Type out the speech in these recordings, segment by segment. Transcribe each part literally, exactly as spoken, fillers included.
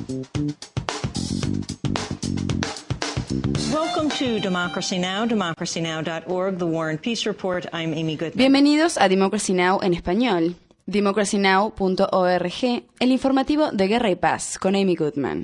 Welcome to Democracy Now!, democracy now dot org, The War and Peace Report. I'm Amy Goodman. Bienvenidos a Democracy Now! En español. democracy now punto org, el informativo de Guerra y Paz, con Amy Goodman.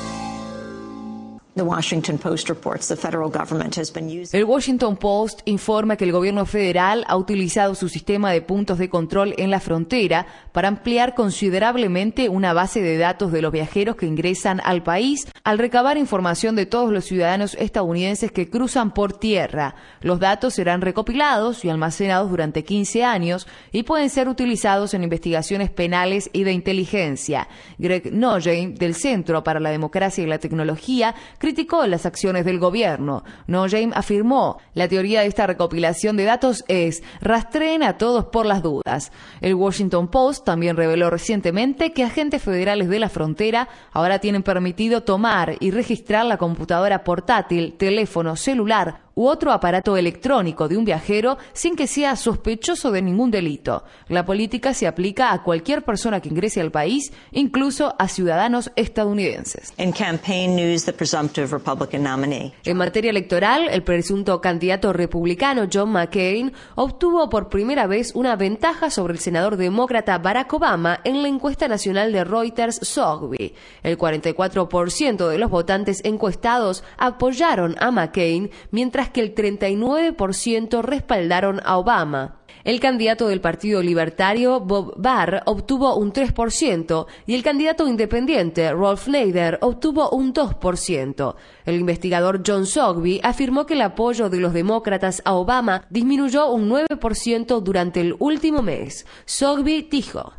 The Washington Post reports the federal government has been using... El Washington Post informa que el gobierno federal ha utilizado su sistema de puntos de control en la frontera para ampliar considerablemente una base de datos de los viajeros que ingresan al país al recabar información de todos los ciudadanos estadounidenses que cruzan por tierra. Los datos serán recopilados y almacenados durante quince años y pueden ser utilizados en investigaciones penales y de inteligencia. Greg Nogheim, del Centro para la Democracia y la Tecnología, criticó las acciones del gobierno. Nogheim afirmó: la teoría de esta recopilación de datos es rastreen a todos por las dudas. El Washington Post también reveló recientemente que agentes federales de la frontera ahora tienen permitido tomar y registrar la computadora portátil, teléfono celular u otro aparato electrónico de un viajero sin que sea sospechoso de ningún delito. La política se aplica a cualquier persona que ingrese al país, incluso a ciudadanos estadounidenses. In campaign news, the presumptive Republican nominee. En materia electoral, el presunto candidato republicano John McCain obtuvo por primera vez una ventaja sobre el senador demócrata Barack Obama en la encuesta nacional de Reuters Sotheby. El cuarenta y cuatro por ciento de los votantes encuestados apoyaron a McCain, mientras que el treinta y nueve por ciento respaldaron a Obama. El candidato del Partido Libertario, Bob Barr, obtuvo un tres por ciento y el candidato independiente, Ralph Nader, obtuvo un dos por ciento. El investigador John Sotheby afirmó que el apoyo de los demócratas a Obama disminuyó un nueve por ciento durante el último mes. Sotheby dijo: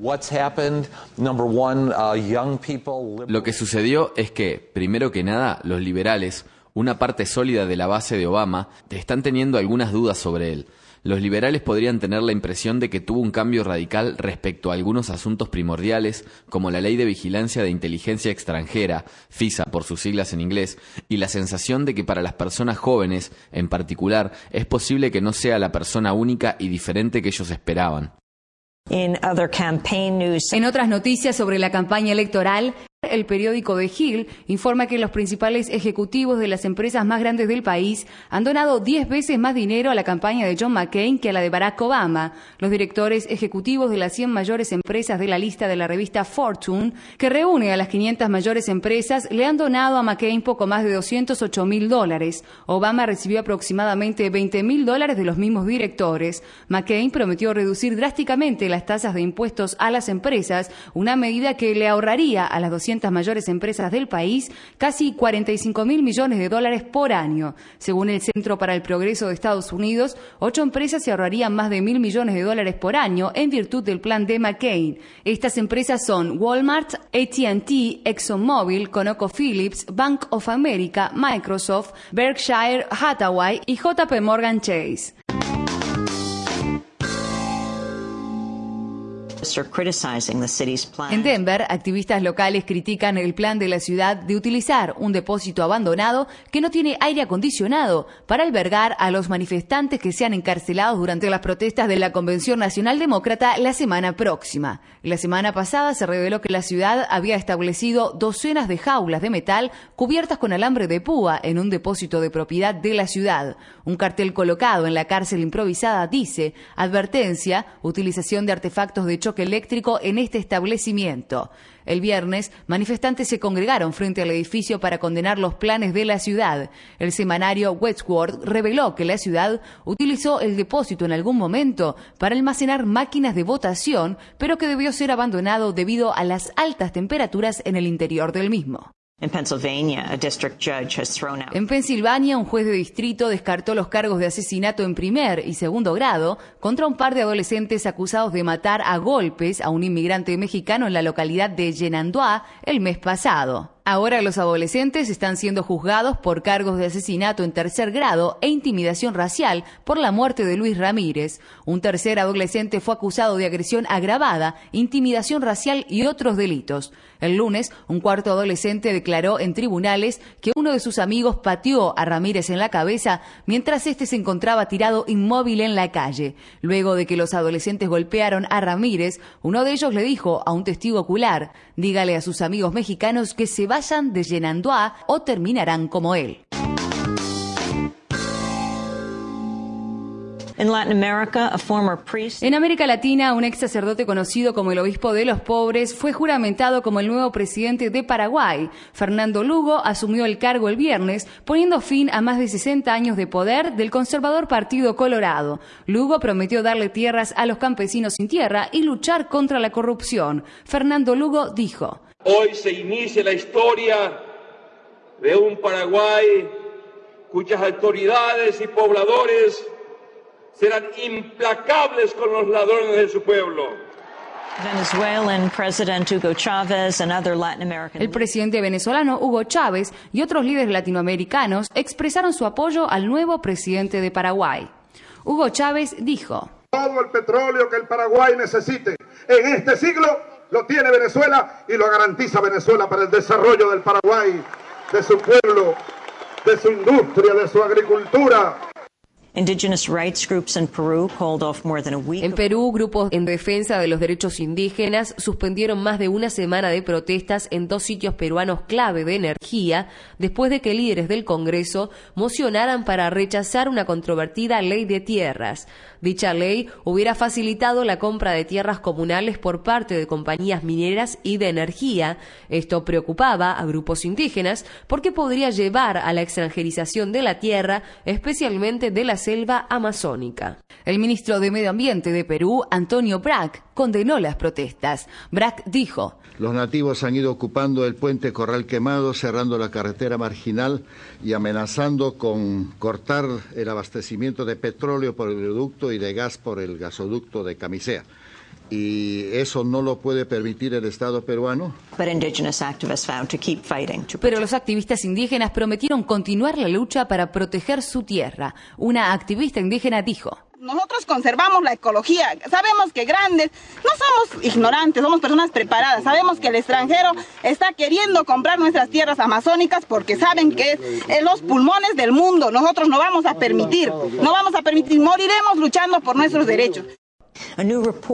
Lo que sucedió es que, primero que nada, los liberales, una parte sólida de la base de Obama, están teniendo algunas dudas sobre él. Los liberales podrían tener la impresión de que tuvo un cambio radical respecto a algunos asuntos primordiales, como la Ley de Vigilancia de Inteligencia Extranjera, FISA por sus siglas en inglés, y la sensación de que para las personas jóvenes, en particular, es posible que no sea la persona única y diferente que ellos esperaban. In other campaign news... En otras noticias sobre la campaña electoral, el periódico The Hill informa que los principales ejecutivos de las empresas más grandes del país han donado diez veces más dinero a la campaña de John McCain que a la de Barack Obama. Los directores ejecutivos de las cien mayores empresas de la lista de la revista Fortune, que reúne a las quinientas mayores empresas, le han donado a McCain poco más de doscientos ocho mil dólares. Obama recibió aproximadamente veinte mil dólares de los mismos directores. McCain prometió reducir drásticamente las tasas de impuestos a las empresas, una medida que le ahorraría a las doscientas mayores empresas del país casi cuarenta y cinco mil millones de dólares por año. Según el Centro para el Progreso de Estados Unidos, ocho empresas se ahorrarían más de mil millones de dólares por año en virtud del plan de McCain. Estas empresas son Walmart, A T and T, ExxonMobil, ConocoPhillips, Bank of America, Microsoft, Berkshire Hathaway y J P Morgan Chase. En Denver, activistas locales critican el plan de la ciudad de utilizar un depósito abandonado que no tiene aire acondicionado para albergar a los manifestantes que sean encarcelados durante las protestas de la Convención Nacional Demócrata la semana próxima. La semana pasada se reveló que la ciudad había establecido docenas de jaulas de metal cubiertas con alambre de púa en un depósito de propiedad de la ciudad. Un cartel colocado en la cárcel improvisada dice: advertencia, utilización de artefactos de choque eléctrico en este establecimiento. El viernes, manifestantes se congregaron frente al edificio para condenar los planes de la ciudad. El semanario Westword reveló que la ciudad utilizó el depósito en algún momento para almacenar máquinas de votación, pero que debió ser abandonado debido a las altas temperaturas en el interior del mismo. En Pennsylvania, a district judge has thrown out. En Pensilvania, un juez de distrito descartó los cargos de asesinato en primer y segundo grado contra un par de adolescentes acusados de matar a golpes a un inmigrante mexicano en la localidad de Yenandoah el mes pasado. Ahora los adolescentes están siendo juzgados por cargos de asesinato en tercer grado e intimidación racial por la muerte de Luis Ramírez. Un tercer adolescente fue acusado de agresión agravada, intimidación racial y otros delitos. El lunes, un cuarto adolescente declaró en tribunales que uno de sus amigos pateó a Ramírez en la cabeza mientras este se encontraba tirado inmóvil en la calle. Luego de que los adolescentes golpearon a Ramírez, uno de ellos le dijo a un testigo ocular: dígale a sus amigos mexicanos que se vayan de Yenandoah o terminarán como él. In Latin America, a former priest... En América Latina, un ex sacerdote conocido como el obispo de los pobres fue juramentado como el nuevo presidente de Paraguay. Fernando Lugo asumió el cargo el viernes, poniendo fin a más de sesenta años de poder del conservador Partido Colorado. Lugo prometió darle tierras a los campesinos sin tierra y luchar contra la corrupción. Fernando Lugo dijo: hoy se inicia la historia de un Paraguay cuyas autoridades y pobladores serán implacables con los ladrones de su pueblo. Venezuelan President Hugo Chávez and other Latin American... El presidente venezolano Hugo Chávez y otros líderes latinoamericanos expresaron su apoyo al nuevo presidente de Paraguay. Hugo Chávez dijo: todo el petróleo que el Paraguay necesite en este siglo lo tiene Venezuela y lo garantiza Venezuela para el desarrollo del Paraguay, de su pueblo, de su industria, de su agricultura. Indigenous rights groups in Peru called off more than a week. En Perú, grupos en defensa de los derechos indígenas suspendieron más de una semana de protestas en dos sitios peruanos clave de energía después de que líderes del Congreso mocionaran para rechazar una controvertida ley de tierras. Dicha ley hubiera facilitado la compra de tierras comunales por parte de compañías mineras y de energía. Esto preocupaba a grupos indígenas porque podría llevar a la extranjerización de la tierra, especialmente de la selva amazónica. El ministro de Medio Ambiente de Perú, Antonio Brac, condenó las protestas. Brac dijo: los nativos han ido ocupando el puente Corral Quemado, cerrando la carretera marginal y amenazando con cortar el abastecimiento de petróleo por el oleoducto y de gas por el gasoducto de Camisea. Y eso no lo puede permitir el Estado peruano. Pero los activistas indígenas prometieron continuar la lucha para proteger su tierra. Una activista indígena dijo: nosotros conservamos la ecología, sabemos que grandes, no somos ignorantes, somos personas preparadas, sabemos que el extranjero está queriendo comprar nuestras tierras amazónicas porque saben que es los pulmones del mundo. Nosotros no vamos a permitir, no vamos a permitir, moriremos luchando por nuestros derechos. Un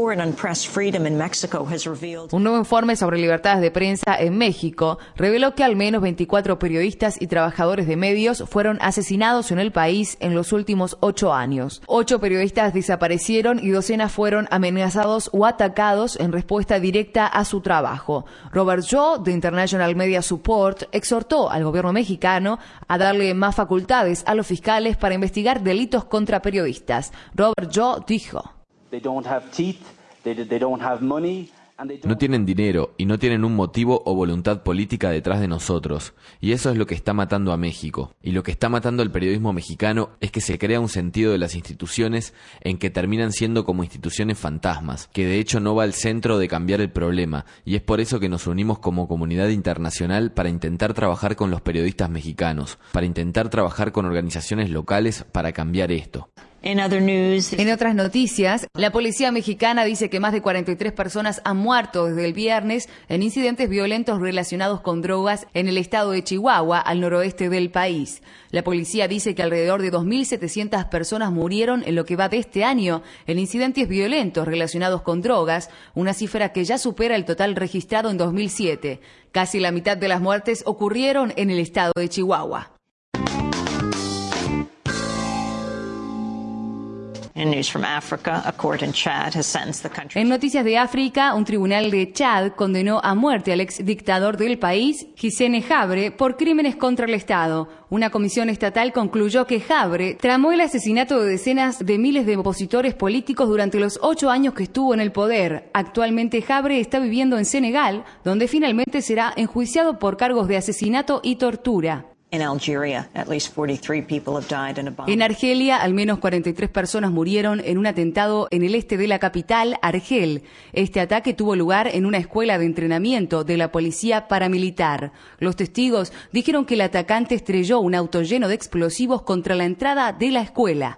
nuevo informe sobre libertades de prensa en México reveló que al menos veinticuatro periodistas y trabajadores de medios fueron asesinados en el país en los últimos ocho años. Ocho periodistas desaparecieron y docenas fueron amenazados o atacados en respuesta directa a su trabajo. Robert Yo, de International Media Support, exhortó al gobierno mexicano a darle más facultades a los fiscales para investigar delitos contra periodistas. Robert Yo dijo: no tienen dinero y no tienen un motivo o voluntad política detrás de nosotros. Y eso es lo que está matando a México. Y lo que está matando al periodismo mexicano es que se crea un sentido de las instituciones en que terminan siendo como instituciones fantasmas, que de hecho no va al centro de cambiar el problema. Y es por eso que nos unimos como comunidad internacional para intentar trabajar con los periodistas mexicanos, para intentar trabajar con organizaciones locales para cambiar esto. En otras noticias, la policía mexicana dice que más de cuarenta y tres personas han muerto desde el viernes en incidentes violentos relacionados con drogas en el estado de Chihuahua, al noroeste del país. La policía dice que alrededor de dos mil setecientas personas murieron en lo que va de este año en incidentes violentos relacionados con drogas, una cifra que ya supera el total registrado en dos mil siete. Casi la mitad de las muertes ocurrieron en el estado de Chihuahua. En noticias de África, un tribunal de Chad condenó a muerte al ex dictador del país, Hissène Habré, por crímenes contra el Estado. Una comisión estatal concluyó que Habré tramó el asesinato de decenas de miles de opositores políticos durante los ocho años que estuvo en el poder. Actualmente Habré está viviendo en Senegal, donde finalmente será enjuiciado por cargos de asesinato y tortura. En Argelia, al menos cuarenta y tres personas murieron en un atentado en el este de la capital, Argel. Este ataque tuvo lugar en una escuela de entrenamiento de la policía paramilitar. Los testigos dijeron que el atacante estrelló un auto lleno de explosivos contra la entrada de la escuela.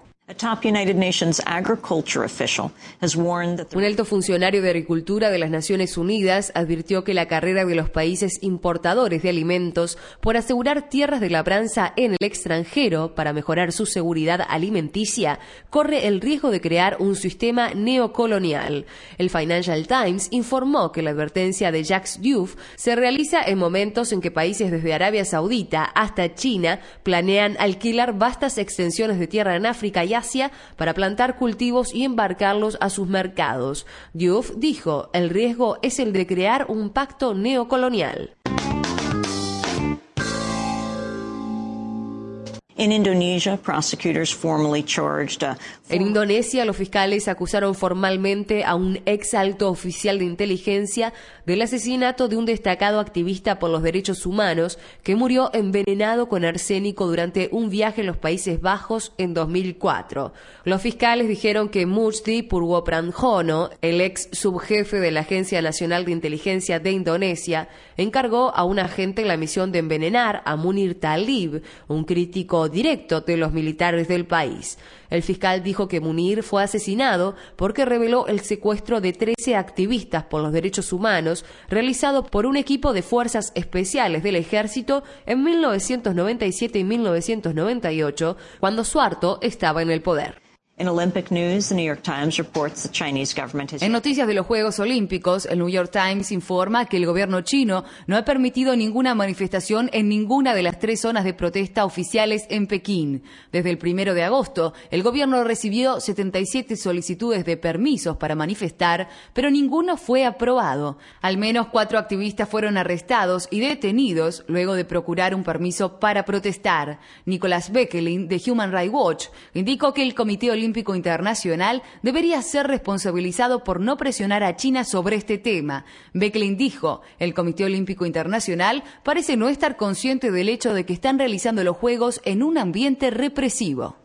Un alto funcionario de Agricultura de las Naciones Unidas advirtió que la carrera de los países importadores de alimentos por asegurar tierras de labranza en el extranjero para mejorar su seguridad alimenticia corre el riesgo de crear un sistema neocolonial. El Financial Times informó que la advertencia de Jacques Diouf se realiza en momentos en que países desde Arabia Saudita hasta China planean alquilar vastas extensiones de tierra en África y Asia para plantar cultivos y embarcarlos a sus mercados. Diouf dijo, el riesgo es el de crear un pacto neocolonial. In Indonesia, prosecutors formally charged uh, En Indonesia, los fiscales acusaron formalmente a un ex alto oficial de inteligencia del asesinato de un destacado activista por los derechos humanos que murió envenenado con arsénico durante un viaje en los Países Bajos en dos mil cuatro. Los fiscales dijeron que Mujdi Purwopradjono, el ex subjefe de la Agencia Nacional de Inteligencia de Indonesia, encargó a un agente la misión de envenenar a Munir Talib, un crítico directo de los militares del país. El fiscal dijo que Munir fue asesinado porque reveló el secuestro de trece activistas por los derechos humanos realizado por un equipo de fuerzas especiales del ejército en mil novecientos noventa y siete y mil novecientos noventa y ocho, cuando Suharto estaba en el poder. In Olympic news, the New York Times reports the Chinese government has... En noticias de los Juegos Olímpicos, el New York Times informa que el gobierno chino no ha permitido ninguna manifestación en ninguna de las tres zonas de protesta oficiales en Pekín. Desde el primero de agosto, el gobierno recibió setenta y siete solicitudes de permisos para manifestar, pero ninguno fue aprobado. Al menos cuatro activistas fueron arrestados y detenidos luego de procurar un permiso para protestar. Nicholas Beckelin, de Human Rights Watch, indicó que el Comité Olímpico Olímpico Internacional debería ser responsabilizado por no presionar a China sobre este tema. Beckelin dijo, el Comité Olímpico Internacional parece no estar consciente del hecho de que están realizando los Juegos en un ambiente represivo.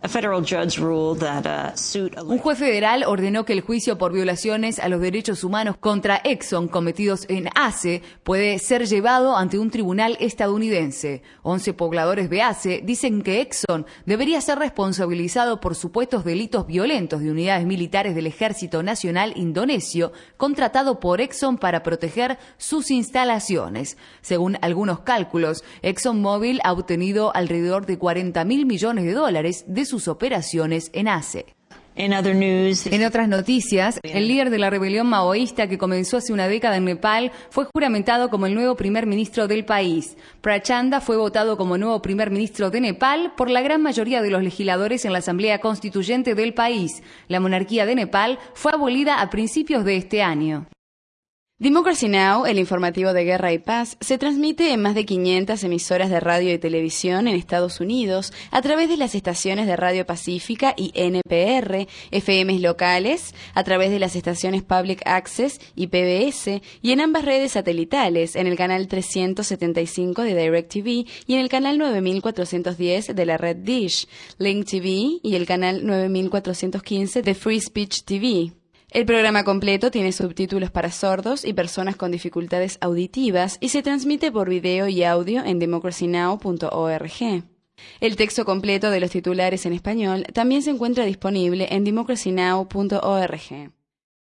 Un juez federal ordenó que el juicio por violaciones a los derechos humanos contra Exxon cometidos en ACE puede ser llevado ante un tribunal estadounidense. Once pobladores de ACE dicen que Exxon debería ser responsabilizado por supuestos delitos violentos de unidades militares del Ejército Nacional Indonesio, contratado por Exxon para proteger sus instalaciones. Según algunos cálculos, ExxonMobil ha obtenido alrededor de cuarenta mil millones de dólares de sus operaciones en ACE. In other news, en otras noticias, el líder de la rebelión maoísta que comenzó hace una década en Nepal fue juramentado como el nuevo primer ministro del país. Prachanda fue votado como nuevo primer ministro de Nepal por la gran mayoría de los legisladores en la Asamblea Constituyente del país. La monarquía de Nepal fue abolida a principios de este año. Democracy Now!, el informativo de Guerra y Paz, se transmite en más de quinientas emisoras de radio y televisión en Estados Unidos a través de las estaciones de Radio Pacífica y N P R, F Ms locales, a través de las estaciones Public Access y P B S, y en ambas redes satelitales, en el canal trescientos setenta y cinco de DirecTV y en el canal nueve mil cuatrocientos diez de la red Dish, Link T V y el canal nueve mil cuatrocientos quince de Free Speech T V. El programa completo tiene subtítulos para sordos y personas con dificultades auditivas y se transmite por video y audio en democracy now punto org. El texto completo de los titulares en español también se encuentra disponible en democracy now punto org.